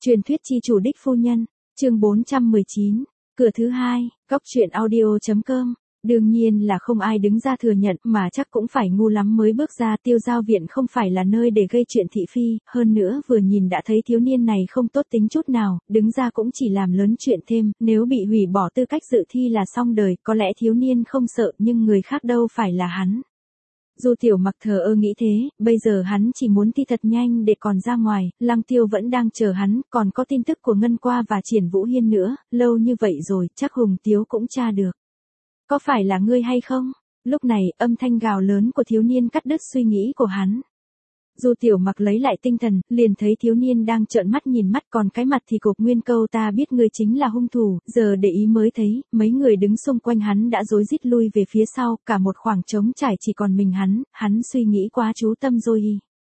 Truyền thuyết chi chủ đích phu nhân, chương 419, cửa thứ hai, góc truyện audio.com. Đương nhiên là không ai đứng ra thừa nhận mà chắc cũng phải ngu lắm mới bước ra. Tiêu giao viện không phải là nơi để gây chuyện thị phi, hơn nữa vừa nhìn đã thấy thiếu niên này không tốt tính chút nào, đứng ra cũng chỉ làm lớn chuyện thêm, nếu bị hủy bỏ tư cách dự thi là xong đời, có lẽ thiếu niên không sợ nhưng người khác đâu phải là hắn. Du Tiểu Mặc thờ ơ nghĩ thế, bây giờ hắn chỉ muốn thi thật nhanh để còn ra ngoài, Lăng Tiêu vẫn đang chờ hắn, còn có tin tức của Ngân Qua và Triển Vũ Hiên nữa, lâu như vậy rồi, chắc Hùng Tiếu cũng tra được. Có phải là ngươi hay không? Lúc này, âm thanh gào lớn của thiếu niên cắt đứt suy nghĩ của hắn. Du Tiểu Mặc lấy lại tinh thần, liền thấy thiếu niên đang trợn mắt nhìn mắt, còn cái mặt thì cục nguyên câu ta biết ngươi chính là hung thủ, giờ để ý mới thấy, mấy người đứng xung quanh hắn đã rối rít lui về phía sau, cả một khoảng trống trải chỉ còn mình hắn suy nghĩ quá chú tâm rồi.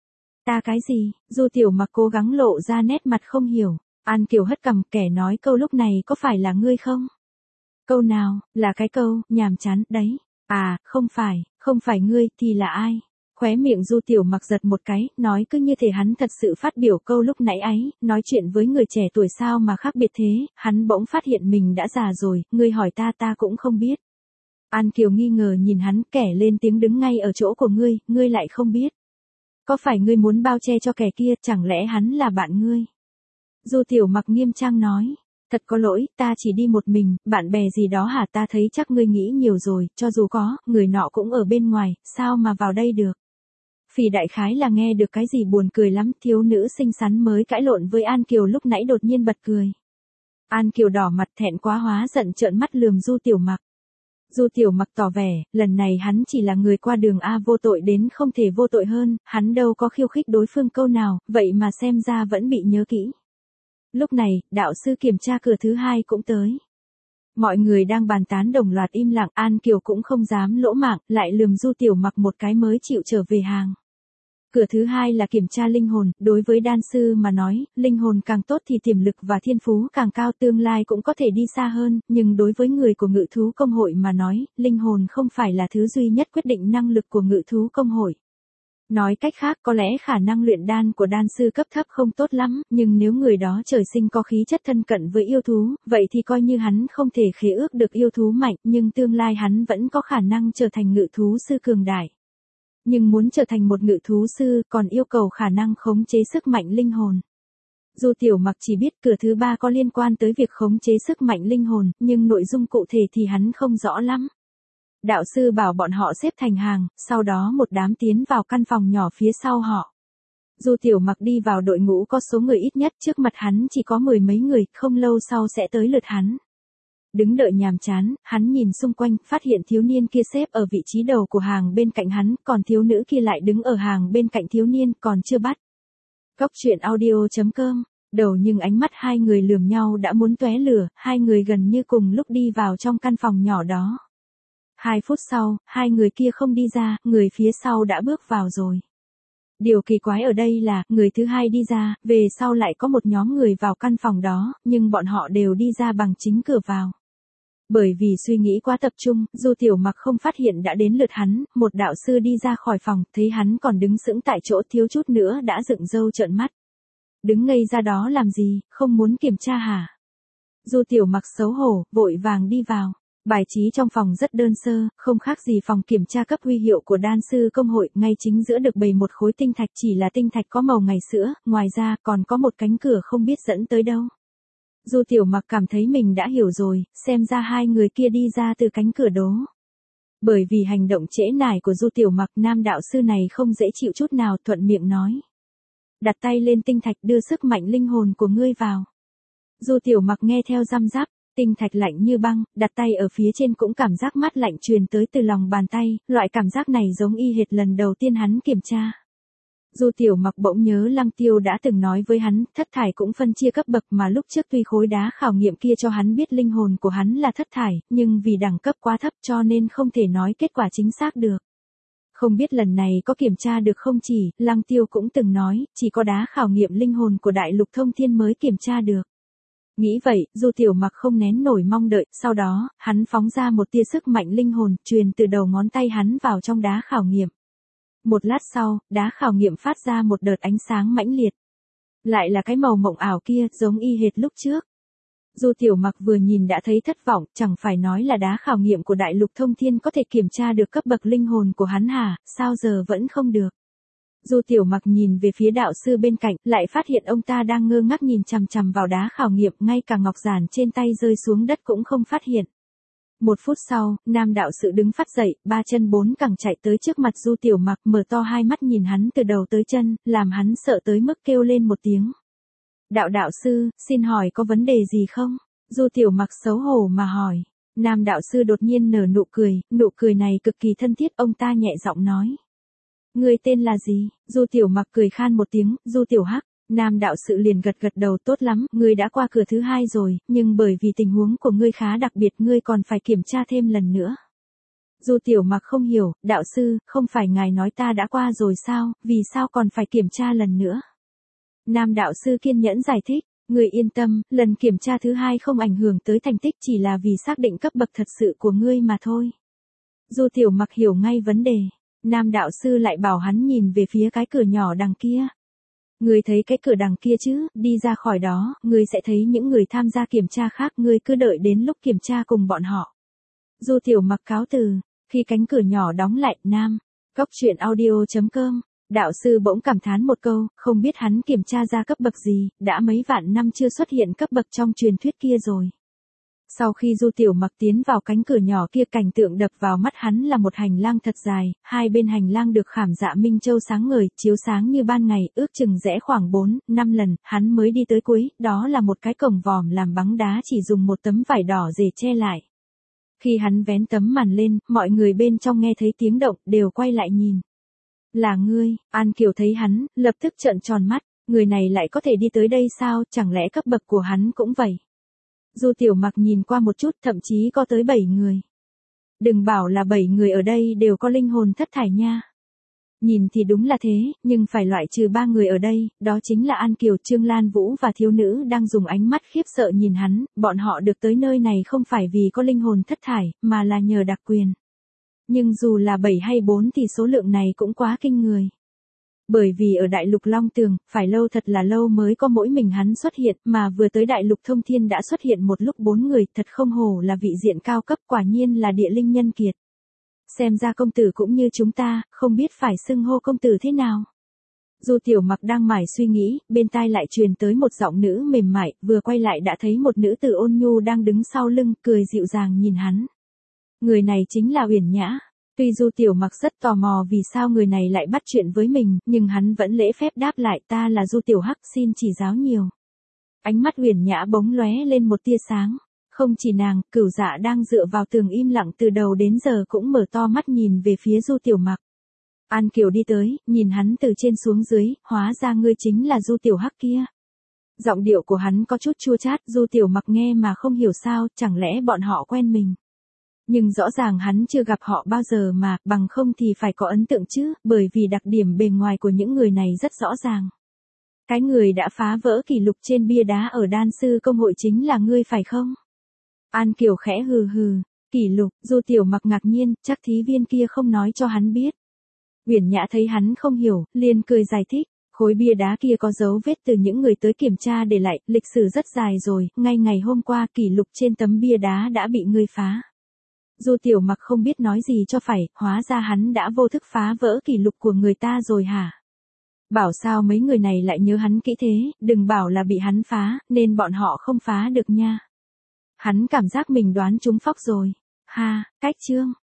Ta cái gì? Du Tiểu Mặc cố gắng lộ ra nét mặt không hiểu. An Kiều hất cằm, kẻ nói câu lúc này có phải là ngươi không? Câu nào, là cái câu, nhàm chán, đấy. À, không phải ngươi, thì là ai? Khóe miệng Du Tiểu Mặc giật một cái, nói cứ như thể hắn thật sự phát biểu câu lúc nãy ấy, nói chuyện với người trẻ tuổi sao mà khác biệt thế, hắn bỗng phát hiện mình đã già rồi, ngươi hỏi ta cũng không biết. An Kiều nghi ngờ nhìn hắn, kẻ lên tiếng đứng ngay ở chỗ của ngươi lại không biết. Có phải ngươi muốn bao che cho kẻ kia, chẳng lẽ hắn là bạn ngươi? Du Tiểu Mặc nghiêm trang nói. Thật có lỗi, ta chỉ đi một mình, bạn bè gì đó hả? Ta thấy chắc ngươi nghĩ nhiều rồi, cho dù có, người nọ cũng ở bên ngoài, sao mà vào đây được? Phỉ đại khái là nghe được cái gì buồn cười lắm, thiếu nữ xinh xắn mới cãi lộn với An Kiều lúc nãy đột nhiên bật cười. An Kiều đỏ mặt thẹn quá hóa giận trợn mắt lườm Du Tiểu Mặc. Du Tiểu Mặc tỏ vẻ, lần này hắn chỉ là người qua đường vô tội đến không thể vô tội hơn, hắn đâu có khiêu khích đối phương câu nào, vậy mà xem ra vẫn bị nhớ kỹ. Lúc này, đạo sư kiểm tra cửa thứ hai cũng tới. Mọi người đang bàn tán đồng loạt im lặng, An Kiều cũng không dám lỗ mảng, lại lườm Du Tiểu Mặc một cái mới chịu trở về hàng. Cửa thứ hai là kiểm tra linh hồn, đối với đan sư mà nói, linh hồn càng tốt thì tiềm lực và thiên phú càng cao, tương lai cũng có thể đi xa hơn, nhưng đối với người của Ngự thú công hội mà nói, linh hồn không phải là thứ duy nhất quyết định năng lực của Ngự thú công hội. Nói cách khác, có lẽ khả năng luyện đan của đan sư cấp thấp không tốt lắm, nhưng nếu người đó trời sinh có khí chất thân cận với yêu thú, vậy thì coi như hắn không thể khế ước được yêu thú mạnh, nhưng tương lai hắn vẫn có khả năng trở thành ngự thú sư cường đại. Nhưng muốn trở thành một ngự thú sư, còn yêu cầu khả năng khống chế sức mạnh linh hồn. Du Tiểu Mặc chỉ biết cửa thứ ba có liên quan tới việc khống chế sức mạnh linh hồn, nhưng nội dung cụ thể thì hắn không rõ lắm. Đạo sư bảo bọn họ xếp thành hàng, sau đó một đám tiến vào căn phòng nhỏ phía sau họ. Du Tiểu Mặc đi vào đội ngũ có số người ít nhất, trước mặt hắn chỉ có 10 mấy người, không lâu sau sẽ tới lượt hắn. Đứng đợi nhàm chán, hắn nhìn xung quanh, phát hiện thiếu niên kia xếp ở vị trí đầu của hàng bên cạnh hắn, còn thiếu nữ kia lại đứng ở hàng bên cạnh thiếu niên, còn chưa bắt. Góc truyện audio.com, đầu nhưng ánh mắt hai người lườm nhau đã muốn tóe lửa, hai người gần như cùng lúc đi vào trong căn phòng nhỏ đó. 2 phút sau, hai người kia không đi ra, người phía sau đã bước vào rồi. Điều kỳ quái ở đây là, người thứ hai đi ra, về sau lại có một nhóm người vào căn phòng đó, nhưng bọn họ đều đi ra bằng chính cửa vào. Bởi vì suy nghĩ quá tập trung, Du Tiểu Mặc không phát hiện đã đến lượt hắn, một đạo sư đi ra khỏi phòng, thấy hắn còn đứng sững tại chỗ thiếu chút nữa đã dựng râu trợn mắt. Đứng ngây ra đó làm gì, không muốn kiểm tra hả? Du Tiểu Mặc xấu hổ, vội vàng đi vào. Bài trí trong phòng rất đơn sơ, không khác gì phòng kiểm tra cấp huy hiệu của đan sư công hội, ngay chính giữa được bày một khối tinh thạch, chỉ là tinh thạch có màu ngày sữa, ngoài ra còn có một cánh cửa không biết dẫn tới đâu. Du Tiểu Mặc cảm thấy mình đã hiểu rồi, xem ra hai người kia đi ra từ cánh cửa đó. Bởi vì hành động trễ nải của Du Tiểu Mặc, nam đạo sư này không dễ chịu chút nào, thuận miệng nói. Đặt tay lên tinh thạch, đưa sức mạnh linh hồn của ngươi vào. Du Tiểu Mặc nghe theo răm rắp. Tinh thạch lạnh như băng, đặt tay ở phía trên cũng cảm giác mát lạnh truyền tới từ lòng bàn tay, loại cảm giác này giống y hệt lần đầu tiên hắn kiểm tra. Du Tiểu Mặc bỗng nhớ Lăng Tiêu đã từng nói với hắn, thất thải cũng phân chia cấp bậc mà lúc trước tuy khối đá khảo nghiệm kia cho hắn biết linh hồn của hắn là thất thải, nhưng vì đẳng cấp quá thấp cho nên không thể nói kết quả chính xác được. Không biết lần này có kiểm tra được không, chỉ, Lăng Tiêu cũng từng nói, chỉ có đá khảo nghiệm linh hồn của Đại Lục Thông Thiên mới kiểm tra được. Nghĩ vậy, Du Tiểu Mặc không nén nổi mong đợi, sau đó, hắn phóng ra một tia sức mạnh linh hồn, truyền từ đầu ngón tay hắn vào trong đá khảo nghiệm. Một lát sau, đá khảo nghiệm phát ra một đợt ánh sáng mãnh liệt. Lại là cái màu mộng ảo kia, giống y hệt lúc trước. Du Tiểu Mặc vừa nhìn đã thấy thất vọng, chẳng phải nói là đá khảo nghiệm của Đại Lục Thông Thiên có thể kiểm tra được cấp bậc linh hồn của hắn hả, sao giờ vẫn không được. Du Tiểu Mặc nhìn về phía đạo sư bên cạnh, lại phát hiện ông ta đang ngơ ngác nhìn chằm chằm vào đá khảo nghiệm, ngay cả ngọc giản trên tay rơi xuống đất cũng không phát hiện. 1 phút sau, nam đạo sự đứng phát dậy, 3 chân 4 cẳng chạy tới trước mặt Du Tiểu Mặc, mở to hai mắt nhìn hắn từ đầu tới chân, làm hắn sợ tới mức kêu lên một tiếng. Đạo sư, xin hỏi có vấn đề gì không? Du Tiểu Mặc xấu hổ mà hỏi. Nam đạo sư đột nhiên nở nụ cười này cực kỳ thân thiết, ông ta nhẹ giọng nói. Ngươi tên là gì? Du Tiểu Mặc cười khan một tiếng, Du Tiểu Hắc. Nam đạo sự liền gật đầu, tốt lắm, ngươi đã qua cửa thứ 2 rồi, nhưng bởi vì tình huống của ngươi khá đặc biệt, ngươi còn phải kiểm tra thêm lần nữa. Du Tiểu Mặc không hiểu, đạo sư, không phải ngài nói ta đã qua rồi sao, vì sao còn phải kiểm tra lần nữa? Nam đạo sư kiên nhẫn giải thích, ngươi yên tâm, lần kiểm tra thứ 2 không ảnh hưởng tới thành tích, chỉ là vì xác định cấp bậc thật sự của ngươi mà thôi. Du Tiểu Mặc hiểu ngay vấn đề. Nam đạo sư lại bảo hắn nhìn về phía cái cửa nhỏ đằng kia. Ngươi thấy cái cửa đằng kia chứ, đi ra khỏi đó, ngươi sẽ thấy những người tham gia kiểm tra khác, ngươi cứ đợi đến lúc kiểm tra cùng bọn họ. Du Tiểu Mặc cáo từ, khi cánh cửa nhỏ đóng lại, Góc.truyện.audio.com, đạo sư bỗng cảm thán một câu, không biết hắn kiểm tra ra cấp bậc gì, đã mấy vạn năm chưa xuất hiện cấp bậc trong truyền thuyết kia rồi. Sau khi Du Tiểu Mặc tiến vào cánh cửa nhỏ kia, cảnh tượng đập vào mắt hắn là một hành lang thật dài, hai bên hành lang được khảm dạ minh châu sáng ngời, chiếu sáng như ban ngày, ước chừng rẽ khoảng 4-5 lần, hắn mới đi tới cuối, đó là một cái cổng vòm làm bằng đá chỉ dùng một tấm vải đỏ dệt che lại. Khi hắn vén tấm màn lên, mọi người bên trong nghe thấy tiếng động, đều quay lại nhìn. Là ngươi, An Kiều thấy hắn, lập tức trợn tròn mắt, người này lại có thể đi tới đây sao, chẳng lẽ cấp bậc của hắn cũng vậy? Du Tiểu Mặc nhìn qua một chút, thậm chí có tới 7 người. Đừng bảo là 7 người ở đây đều có linh hồn thất thải nha. Nhìn thì đúng là thế, nhưng phải loại trừ 3 người ở đây, đó chính là An Kiều, Trương Lan Vũ và thiếu nữ đang dùng ánh mắt khiếp sợ nhìn hắn, bọn họ được tới nơi này không phải vì có linh hồn thất thải, mà là nhờ đặc quyền. Nhưng dù là 7 hay 4 thì số lượng này cũng quá kinh người. Bởi vì ở Đại Lục Long Tường, phải lâu thật là lâu mới có mỗi mình hắn xuất hiện, mà vừa tới Đại Lục Thông Thiên đã xuất hiện một lúc 4 người, thật không hổ là vị diện cao cấp, quả nhiên là địa linh nhân kiệt. Xem ra công tử cũng như chúng ta, không biết phải xưng hô công tử thế nào. Du Tiểu Mặc đang mải suy nghĩ, bên tai lại truyền tới một giọng nữ mềm mại, vừa quay lại đã thấy một nữ tử ôn nhu đang đứng sau lưng, cười dịu dàng nhìn hắn. Người này chính là Uyển Nhã. Tuy Du Tiểu Mặc rất tò mò vì sao người này lại bắt chuyện với mình, nhưng hắn vẫn lễ phép đáp lại, ta là Du Tiểu Hắc, xin chỉ giáo nhiều. Ánh mắt Uyển Nhã bỗng lóe lên một tia sáng. Không chỉ nàng, Cửu Dạ đang dựa vào tường im lặng từ đầu đến giờ cũng mở to mắt nhìn về phía Du Tiểu Mặc. An Kiều đi tới, nhìn hắn từ trên xuống dưới, hóa ra ngươi chính là Du Tiểu Hắc kia. Giọng điệu của hắn có chút chua chát, Du Tiểu Mặc nghe mà không hiểu sao, chẳng lẽ bọn họ quen mình. Nhưng rõ ràng hắn chưa gặp họ bao giờ mà, bằng không thì phải có ấn tượng chứ, bởi vì đặc điểm bề ngoài của những người này rất rõ ràng. Cái người đã phá vỡ kỷ lục trên bia đá ở đan sư công hội chính là ngươi phải không? An Kiều khẽ hừ hừ, kỷ lục, Du Tiểu Mặc ngạc nhiên, chắc thí viên kia không nói cho hắn biết. Uyển Nhã thấy hắn không hiểu, liền cười giải thích, khối bia đá kia có dấu vết từ những người tới kiểm tra để lại, lịch sử rất dài rồi, ngay ngày hôm qua kỷ lục trên tấm bia đá đã bị ngươi phá. Du Tiểu Mặc không biết nói gì cho phải, hóa ra hắn đã vô thức phá vỡ kỷ lục của người ta rồi hả? Bảo sao mấy người này lại nhớ hắn kỹ thế, đừng bảo là bị hắn phá, nên bọn họ không phá được nha. Hắn cảm giác mình đoán trúng phóc rồi. Ha, cách chương.